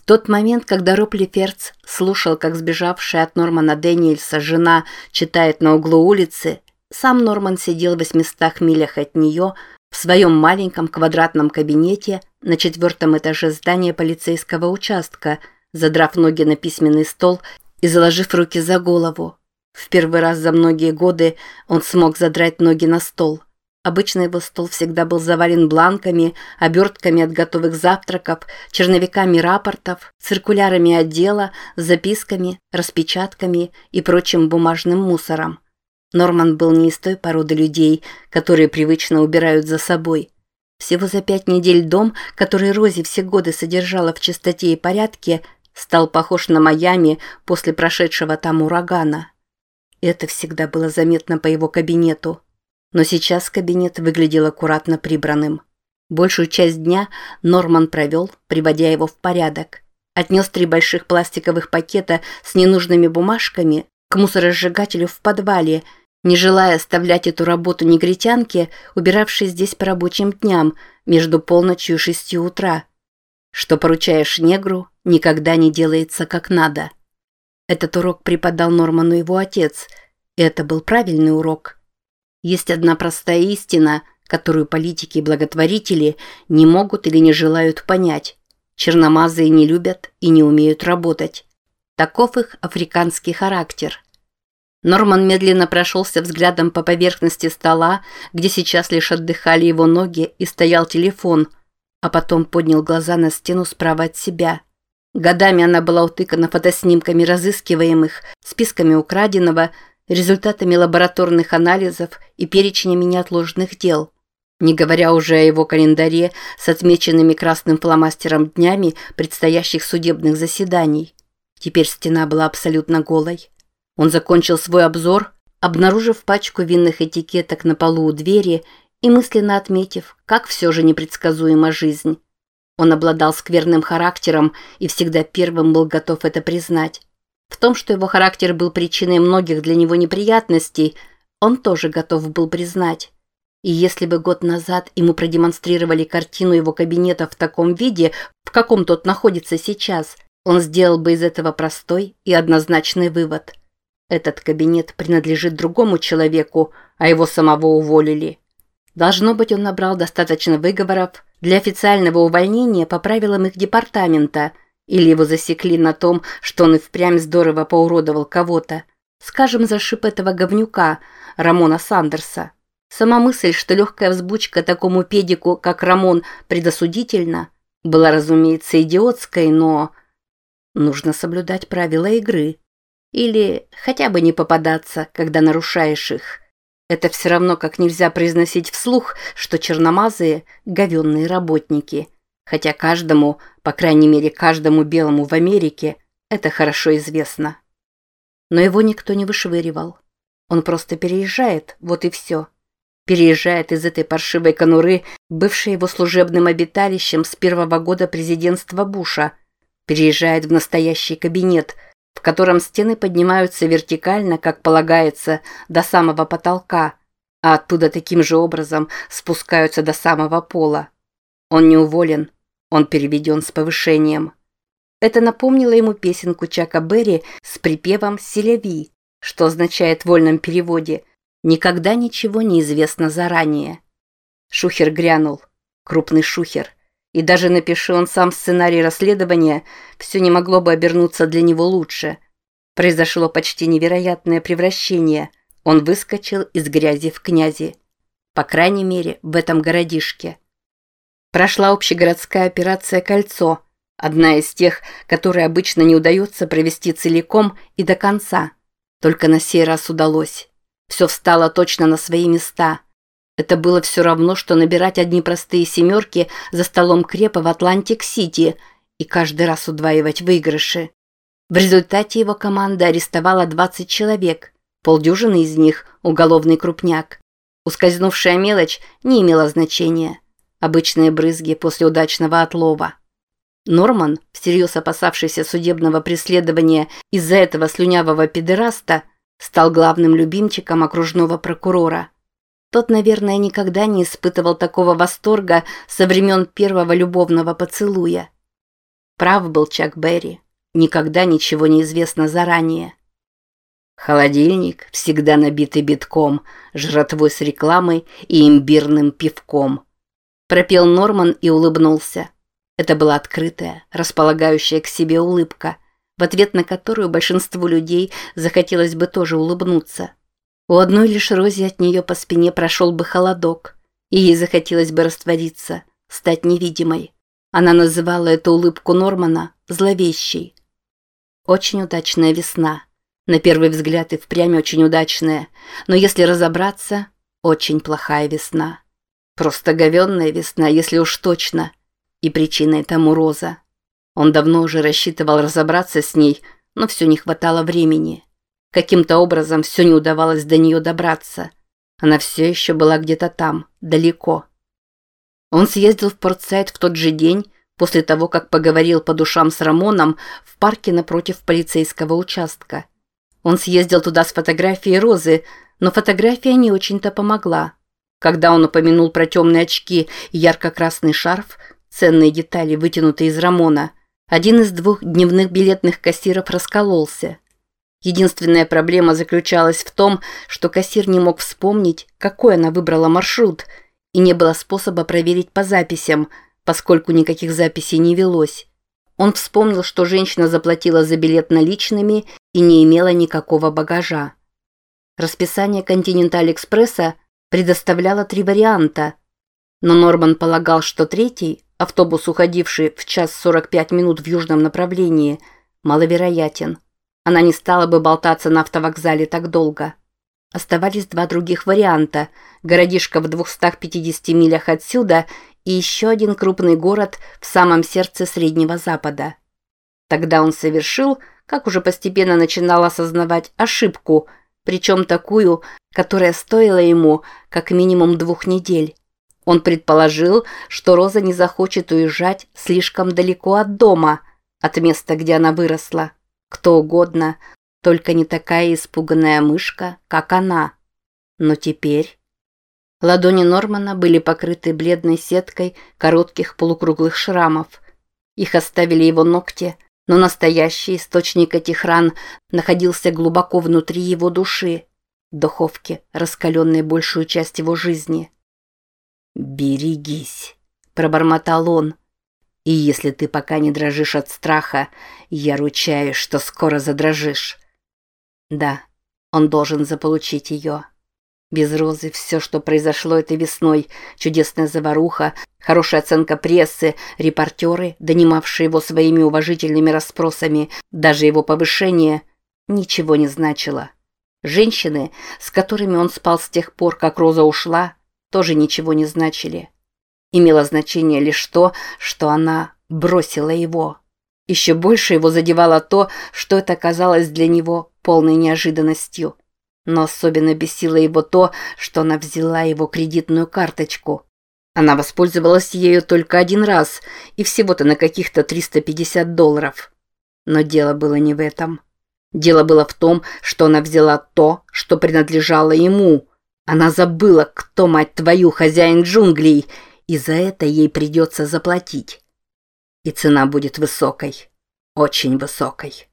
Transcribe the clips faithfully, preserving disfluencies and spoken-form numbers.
В тот момент, когда Роб Леферц слушал, как сбежавшая от Нормана Дэниельса жена читает на углу улицы, сам Норман сидел в восьмистах милях от нее в своем маленьком квадратном кабинете на четвертом этаже здания полицейского участка, задрав ноги на письменный стол и заложив руки за голову. В первый раз за многие годы он смог задрать ноги на стол. Обычно его стол всегда был завален бланками, обертками от готовых завтраков, черновиками рапортов, циркулярами отдела, записками, распечатками и прочим бумажным мусором. Норман был не из той породы людей, которые привычно убирают за собой. Всего за пять недель дом, который Рози все годы содержала в чистоте и порядке, стал похож на Майами после прошедшего там урагана. Это всегда было заметно по его кабинету. Но сейчас кабинет выглядел аккуратно прибранным. Большую часть дня Норман провел, приводя его в порядок. Отнес три больших пластиковых пакета с ненужными бумажками к мусоросжигателю в подвале, не желая оставлять эту работу негритянке, убиравшей здесь по рабочим дням между полночью и шестью утра. Что поручаешь негру, никогда не делается как надо. Этот урок преподал Норману его отец, и это был правильный урок. Есть одна простая истина, которую политики и благотворители не могут или не желают понять. Черномазые не любят и не умеют работать. Таков их африканский характер. Норман медленно прошелся взглядом по поверхности стола, где сейчас лишь отдыхали его ноги, и стоял телефон, а потом поднял глаза на стену справа от себя. Годами она была утыкана фотоснимками разыскиваемых, списками украденного, результатами лабораторных анализов и перечнями неотложных дел. Не говоря уже о его календаре с отмеченными красным фломастером днями предстоящих судебных заседаний. Теперь стена была абсолютно голой. Он закончил свой обзор, обнаружив пачку винных этикеток на полу у двери и мысленно отметив, как все же непредсказуема жизнь. Он обладал скверным характером и всегда первым был готов это признать. В том, что его характер был причиной многих для него неприятностей, он тоже готов был признать. И если бы год назад ему продемонстрировали картину его кабинета в таком виде, в каком тот находится сейчас, он сделал бы из этого простой и однозначный вывод. Этот кабинет принадлежит другому человеку, а его самого уволили. Должно быть, он набрал достаточно выговоров для официального увольнения по правилам их департамента, или его засекли на том, что он и впрямь здорово поуродовал кого-то. Скажем, зашиб этого говнюка, Рамона Сандерса. Сама мысль, что легкая взбучка такому педику, как Рамон, предосудительна, была, разумеется, идиотской, но нужно соблюдать правила игры. Или хотя бы не попадаться, когда нарушаешь их. Это все равно, как нельзя произносить вслух, что черномазые – говенные работники. Хотя каждому, по крайней мере каждому белому в Америке, это хорошо известно. Но его никто не вышвыривал. Он просто переезжает, вот и все. Переезжает из этой паршивой конуры, бывшей его служебным обиталищем с первого года президентства Буша. Переезжает в настоящий кабинет, в котором стены поднимаются вертикально, как полагается, до самого потолка, а оттуда таким же образом спускаются до самого пола. Он не уволен, он переведен с повышением. Это напомнило ему песенку Чака Берри с припевом «Селяви», что означает в вольном переводе «Никогда ничего не известно заранее». Шухер грянул, крупный шухер, и даже напиши он сам сценарий расследования, все не могло бы обернуться для него лучше. Произошло почти невероятное превращение. Он выскочил из грязи в князи. По крайней мере, в этом городишке. Прошла общегородская операция «Кольцо», одна из тех, которые обычно не удается провести целиком и до конца. Только на сей раз удалось. Все встало точно на свои места. Это было все равно, что набирать одни простые семерки за столом крепа в Атлантик-Сити и каждый раз удваивать выигрыши. В результате его команда арестовала двадцать человек, полдюжины из них – уголовный крупняк. Ускользнувшая мелочь не имела значения. Обычные брызги после удачного отлова. Норман, всерьез опасавшийся судебного преследования из-за этого слюнявого педераста, стал главным любимчиком окружного прокурора. Тот, наверное, никогда не испытывал такого восторга со времен первого любовного поцелуя. Прав был Чак Берри. Никогда ничего не известно заранее. Холодильник, всегда набитый битком, жратвой с рекламой и имбирным пивком. Пропел Норман и улыбнулся. Это была открытая, располагающая к себе улыбка, в ответ на которую большинству людей захотелось бы тоже улыбнуться. У одной лишь Рози от нее по спине прошел бы холодок, и ей захотелось бы раствориться, стать невидимой. Она называла эту улыбку Нормана зловещей. Очень удачная весна. На первый взгляд и впрямь очень удачная, но если разобраться, очень плохая весна. Просто говенная весна, если уж точно. И причиной тому Роза. Он давно уже рассчитывал разобраться с ней, но все не хватало времени. Каким-то образом все не удавалось до нее добраться. Она все еще была где-то там, далеко. Он съездил в Портсайд в тот же день, после того, как поговорил по душам с Рамоном в парке напротив полицейского участка. Он съездил туда с фотографией Розы, но фотография не очень-то помогла. Когда он упомянул про темные очки и ярко-красный шарф, ценные детали, вытянутые из Рамона, один из двух дневных билетных кассиров раскололся. Единственная проблема заключалась в том, что кассир не мог вспомнить, какой она выбрала маршрут, и не было способа проверить по записям, поскольку никаких записей не велось. Он вспомнил, что женщина заплатила за билет наличными и не имела никакого багажа. Расписание Континенталь-экспресса предоставляло три варианта, но Норман полагал, что третий, автобус, уходивший в час сорок пять минут в южном направлении, маловероятен. Она не стала бы болтаться на автовокзале так долго. Оставались два других варианта – городишко в двухстах пятидесяти милях отсюда и еще один крупный город в самом сердце Среднего Запада. Тогда он совершил, как уже постепенно начинал осознавать, ошибку, причем такую, которая стоила ему как минимум двух недель. Он предположил, что Роза не захочет уезжать слишком далеко от дома, от места, где она выросла. Кто угодно, только не такая испуганная мышка, как она. Но теперь... Ладони Нормана были покрыты бледной сеткой коротких полукруглых шрамов. Их оставили его ногти, но настоящий источник этих ран находился глубоко внутри его души, духовки, раскаленной большую часть его жизни. «Берегись», – пробормотал он. «И если ты пока не дрожишь от страха, я ручаюсь, что скоро задрожишь». Да, он должен заполучить ее. Без Розы все, что произошло этой весной, чудесная заваруха, хорошая оценка прессы, репортеры, донимавшие его своими уважительными расспросами, даже его повышение, ничего не значило. Женщины, с которыми он спал с тех пор, как Роза ушла, тоже ничего не значили. Имело значение лишь то, что она бросила его. Еще больше его задевало то, что это оказалось для него полной неожиданностью. Но особенно бесило его то, что она взяла его кредитную карточку. Она воспользовалась ею только один раз, и всего-то на каких-то триста пятьдесят долларов. Но дело было не в этом. Дело было в том, что она взяла то, что принадлежало ему. Она забыла, кто, мать твою, хозяин джунглей, и за это ей придется заплатить. И цена будет высокой, очень высокой.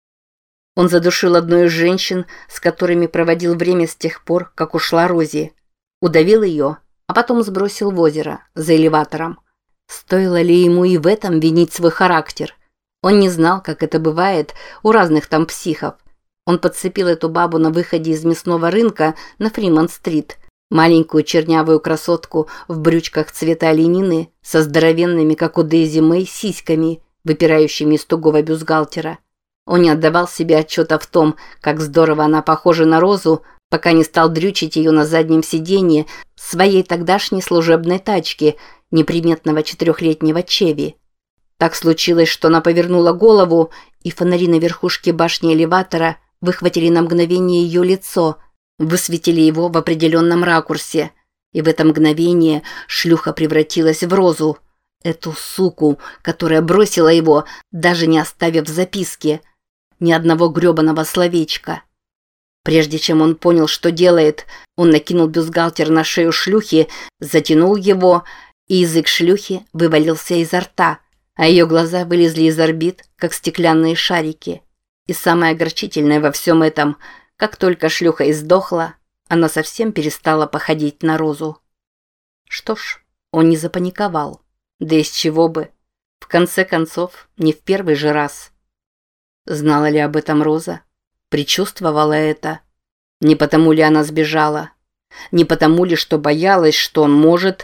Он задушил одну из женщин, с которыми проводил время с тех пор, как ушла Рози. Удавил ее, а потом сбросил в озеро за элеватором. Стоило ли ему и в этом винить свой характер? Он не знал, как это бывает у разных там психов. Он подцепил эту бабу на выходе из мясного рынка на Фримонт-стрит. Маленькую чернявую красотку в брючках цвета оленины со здоровенными, как у Дейзи Мэй, сиськами, выпирающими из тугого бюстгальтера. Он не отдавал себе отчета в том, как здорово она похожа на Розу, пока не стал дрючить ее на заднем сиденье своей тогдашней служебной тачки, неприметного четырехлетнего Чеви. Так случилось, что она повернула голову, и фонари на верхушке башни элеватора выхватили на мгновение ее лицо, высветили его в определенном ракурсе. И в это мгновение шлюха превратилась в Розу, эту суку, которая бросила его, даже не оставив записки, ни одного гребаного словечка. Прежде чем он понял, что делает, он накинул бюстгальтер на шею шлюхи, затянул его, и язык шлюхи вывалился изо рта. а ее глаза вылезли из орбит, как стеклянные шарики. И самое огорчительное во всем этом, как только шлюха издохла, она совсем перестала походить на Розу. Что ж, он не запаниковал. Да из чего бы? В конце концов, не в первый же раз. Знала ли об этом Роза? Предчувствовала это? Не потому ли она сбежала? Не потому ли, что боялась, что он может...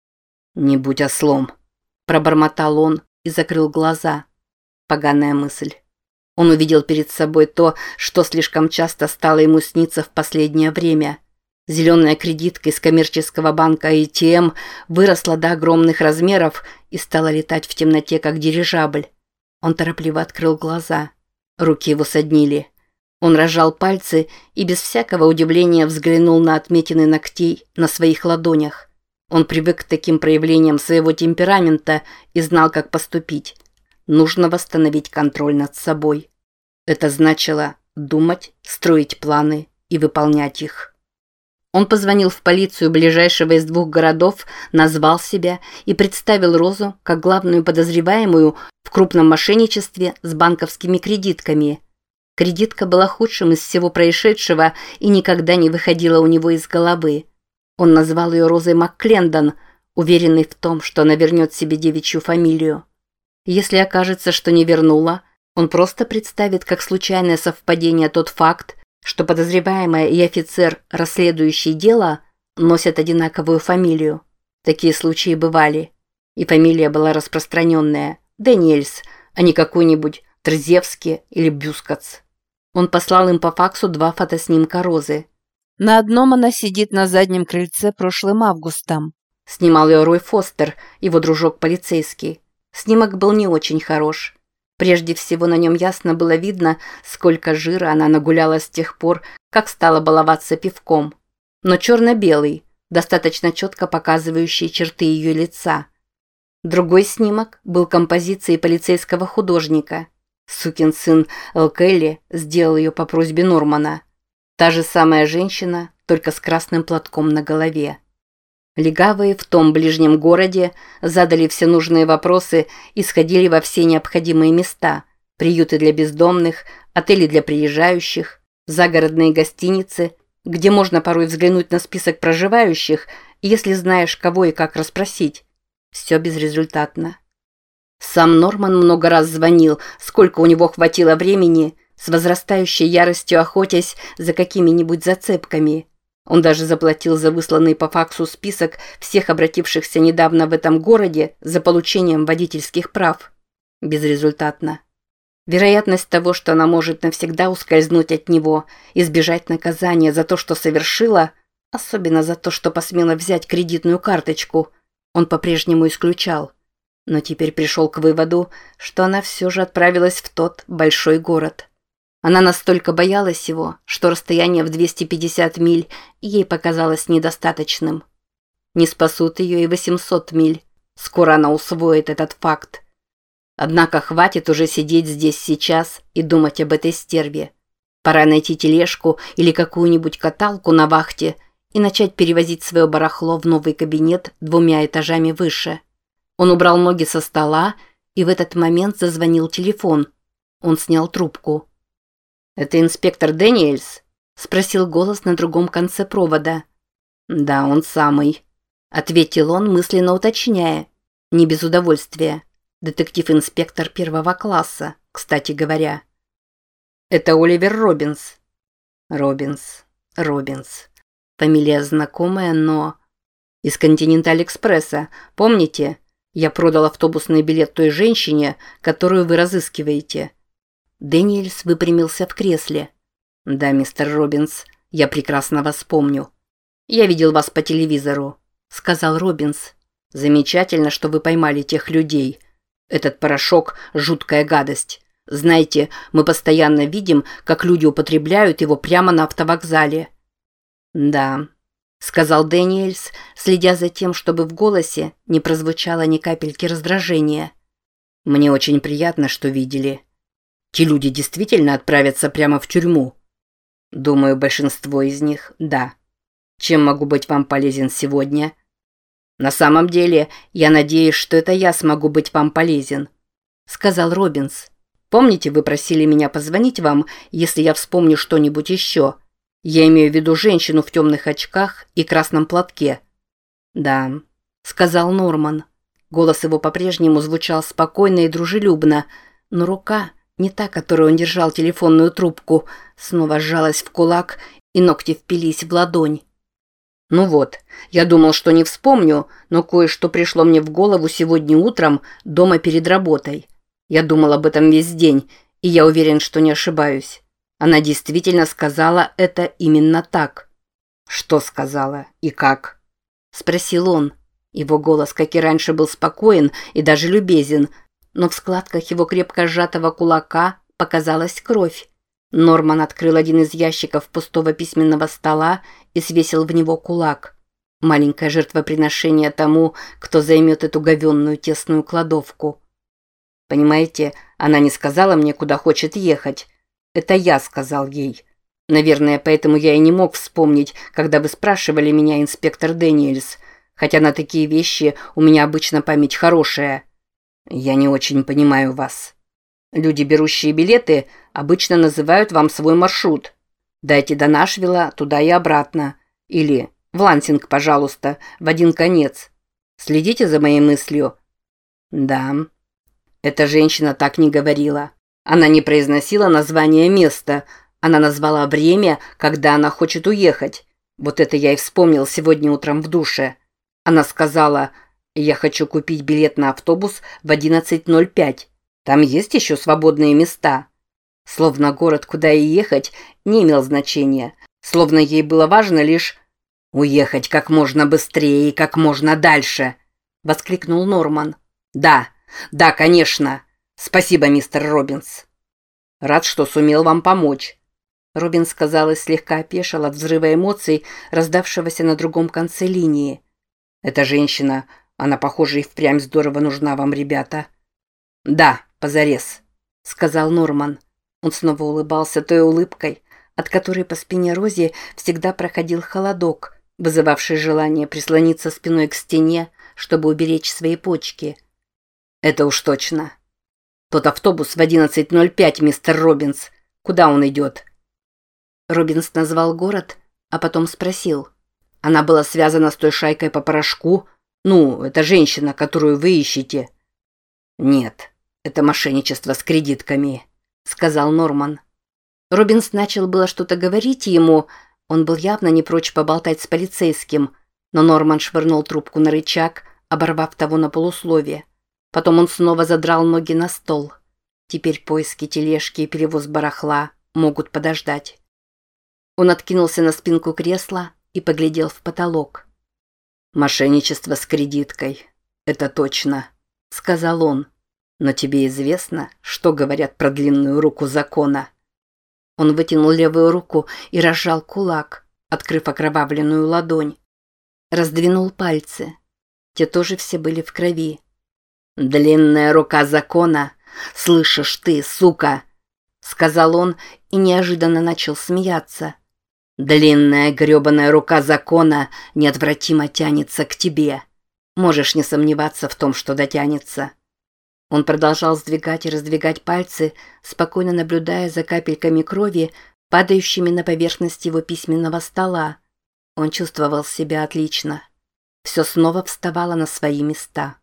«Не будь ослом», – пробормотал он и закрыл глаза. Поганая мысль. Он увидел перед собой то, что слишком часто стало ему сниться в последнее время. Зеленая кредитка из коммерческого банка эй ти эм выросла до огромных размеров и стала летать в темноте, как дирижабль. Он торопливо открыл глаза. Руки его соднили. Он разжал пальцы и без всякого удивления взглянул на отметины ногтей на своих ладонях. Он привык к таким проявлениям своего темперамента и знал, как поступить. Нужно восстановить контроль над собой. Это значило думать, строить планы и выполнять их. Он позвонил в полицию ближайшего из двух городов, назвал себя и представил Розу как главную подозреваемую в крупном мошенничестве с банковскими кредитками. Кредитка была худшим из всего происшедшего и никогда не выходила у него из головы. Он назвал ее Розой МакКлендон, уверенный в том, что она вернет себе девичью фамилию. Если окажется, что не вернула, он просто представит как случайное совпадение тот факт, что подозреваемая и офицер, расследующий дело, носят одинаковую фамилию. Такие случаи бывали. И фамилия была распространенная – Дэниельс, а не какой-нибудь Трзевский или Бюскац. Он послал им по факсу два фотоснимка Розы. На одном она сидит на заднем крыльце прошлым августом. Снимал ее Рой Фостер, его дружок-полицейский. Снимок был не очень хорош. Прежде всего на нем ясно было видно, сколько жира она нагуляла с тех пор, как стала баловаться пивком. Но черно-белый, достаточно четко показывающий черты ее лица. Другой снимок был композицией полицейского художника. Сукин сын Эл Келли сделал ее по просьбе Нормана. Та же самая женщина, только с красным платком на голове. Легавые в том ближнем городе задали все нужные вопросы и сходили во все необходимые места: приюты для бездомных, отели для приезжающих, загородные гостиницы, где можно порой взглянуть на список проживающих, если знаешь, кого и как расспросить. Все безрезультатно. Сам Норман много раз звонил, сколько у него хватило времени, с возрастающей яростью охотясь за какими-нибудь зацепками. Он даже заплатил за высланный по факсу список всех обратившихся недавно в этом городе за получением водительских прав. Безрезультатно. Вероятность того, что она может навсегда ускользнуть от него, избежать наказания за то, что совершила, особенно за то, что посмела взять кредитную карточку, он по-прежнему исключал. Но теперь пришел к выводу, что она все же отправилась в тот большой город. Она настолько боялась его, что расстояние в двести пятьдесят миль ей показалось недостаточным. Не спасут ее и восемьсот миль. Скоро она усвоит этот факт. Однако хватит уже сидеть здесь сейчас и думать об этой стерве. Пора найти тележку или какую-нибудь каталку на вахте и начать перевозить свое барахло в новый кабинет двумя этажами выше. Он убрал ноги со стола, и в этот момент зазвонил телефон. Он снял трубку. «Это инспектор Дэниельс?» – спросил голос на другом конце провода. «Да, он самый», – ответил он, мысленно уточняя. Не без удовольствия. Детектив-инспектор первого класса, кстати говоря. «Это Оливер Робинс». «Робинс, Робинс. Фамилия знакомая, но...» «Из Континенталь-экспресса, помните? Я продал автобусный билет той женщине, которую вы разыскиваете». Дэниельс выпрямился в кресле. «Да, мистер Робинс, я прекрасно вас помню. Я видел вас по телевизору», — сказал Робинс. «Замечательно, что вы поймали тех людей. Этот порошок – жуткая гадость. Знаете, мы постоянно видим, как люди употребляют его прямо на автовокзале». «Да», — сказал Дэниельс, следя за тем, чтобы в голосе не прозвучало ни капельки раздражения. «Мне очень приятно, что видели. Те люди действительно отправятся прямо в тюрьму?» «Думаю, большинство из них – да. Чем могу быть вам полезен сегодня?» «На самом деле, я надеюсь, что это я смогу быть вам полезен. — сказал Робинс. «Помните, вы просили меня позвонить вам, если я вспомню что-нибудь еще? Я имею в виду женщину в темных очках и красном платке». «Да», — сказал Норман. Голос его по-прежнему звучал спокойно и дружелюбно, но рука, не та, которой он держал телефонную трубку, снова сжалась в кулак, и ногти впились в ладонь. «Ну вот, я думал, что не вспомню, но кое-что пришло мне в голову сегодня утром дома перед работой. Я думал об этом весь день, и я уверен, что не ошибаюсь. Она действительно сказала это именно так». «Что сказала и как?» – спросил он. Его голос, как и раньше, был спокоен и даже любезен, но в складках его крепко сжатого кулака показалась кровь. Норман открыл один из ящиков пустого письменного стола и свесил в него кулак. Маленькое жертвоприношение тому, кто займет эту говенную тесную кладовку. «Понимаете, она не сказала мне, куда хочет ехать. Это я сказал ей. Наверное, поэтому я и не мог вспомнить, когда вы спрашивали меня, инспектор Дэниельс. Хотя на такие вещи у меня обычно память хорошая. Я не очень понимаю вас. Люди, берущие билеты, обычно называют вам свой маршрут. Дайте до Нашвилла, туда и обратно. Или в Лансинг, пожалуйста, в один конец. Следите за моей мыслью?» «Да». Эта женщина так не говорила. Она не произносила название места. Она назвала время, когда она хочет уехать. Вот это я и вспомнил сегодня утром в душе. Она сказала: «Я хочу купить билет на автобус в одиннадцать ноль пять. Там есть еще свободные места». Словно город, куда ей ехать, не имел значения. Словно ей было важно лишь «уехать как можно быстрее и как можно дальше», — воскликнул Норман. «Да, да, конечно. Спасибо, мистер Робинс. Рад, что сумел вам помочь». Робинс, казалось, слегка опешил от взрыва эмоций, раздавшегося на другом конце линии. «Эта женщина, она, похоже, и впрямь здорово нужна вам, ребята». «Да, позарез», — сказал Норман. Он снова улыбался той улыбкой, от которой по спине Рози всегда проходил холодок, вызывавший желание прислониться спиной к стене, чтобы уберечь свои почки. «Это уж точно. Тот автобус в одиннадцать ноль пять, мистер Робинс. Куда он идет?» Робинс назвал город, а потом спросил. «Она была связана с той шайкой по порошку? Ну, это женщина, которую вы ищете». «Нет, это мошенничество с кредитками», — сказал Норман. Робинс начал было что-то говорить ему, он был явно не прочь поболтать с полицейским, но Норман швырнул трубку на рычаг, оборвав того на полусловие. Потом он снова задрал ноги на стол. Теперь поиски тележки и перевоз барахла могут подождать. Он откинулся на спинку кресла и поглядел в потолок. «Мошенничество с кредиткой. Это точно», — сказал он. «Но тебе известно, что говорят про длинную руку закона?» Он вытянул левую руку и разжал кулак, открыв окровавленную ладонь. Раздвинул пальцы. Те тоже все были в крови. «Длинная рука закона, слышишь ты, сука!» — сказал он и неожиданно начал смеяться. «Длинная грёбаная рука закона неотвратимо тянется к тебе. Можешь не сомневаться в том, что дотянется». Он продолжал сдвигать и раздвигать пальцы, спокойно наблюдая за капельками крови, падающими на поверхность его письменного стола. Он чувствовал себя отлично. Все снова вставало на свои места.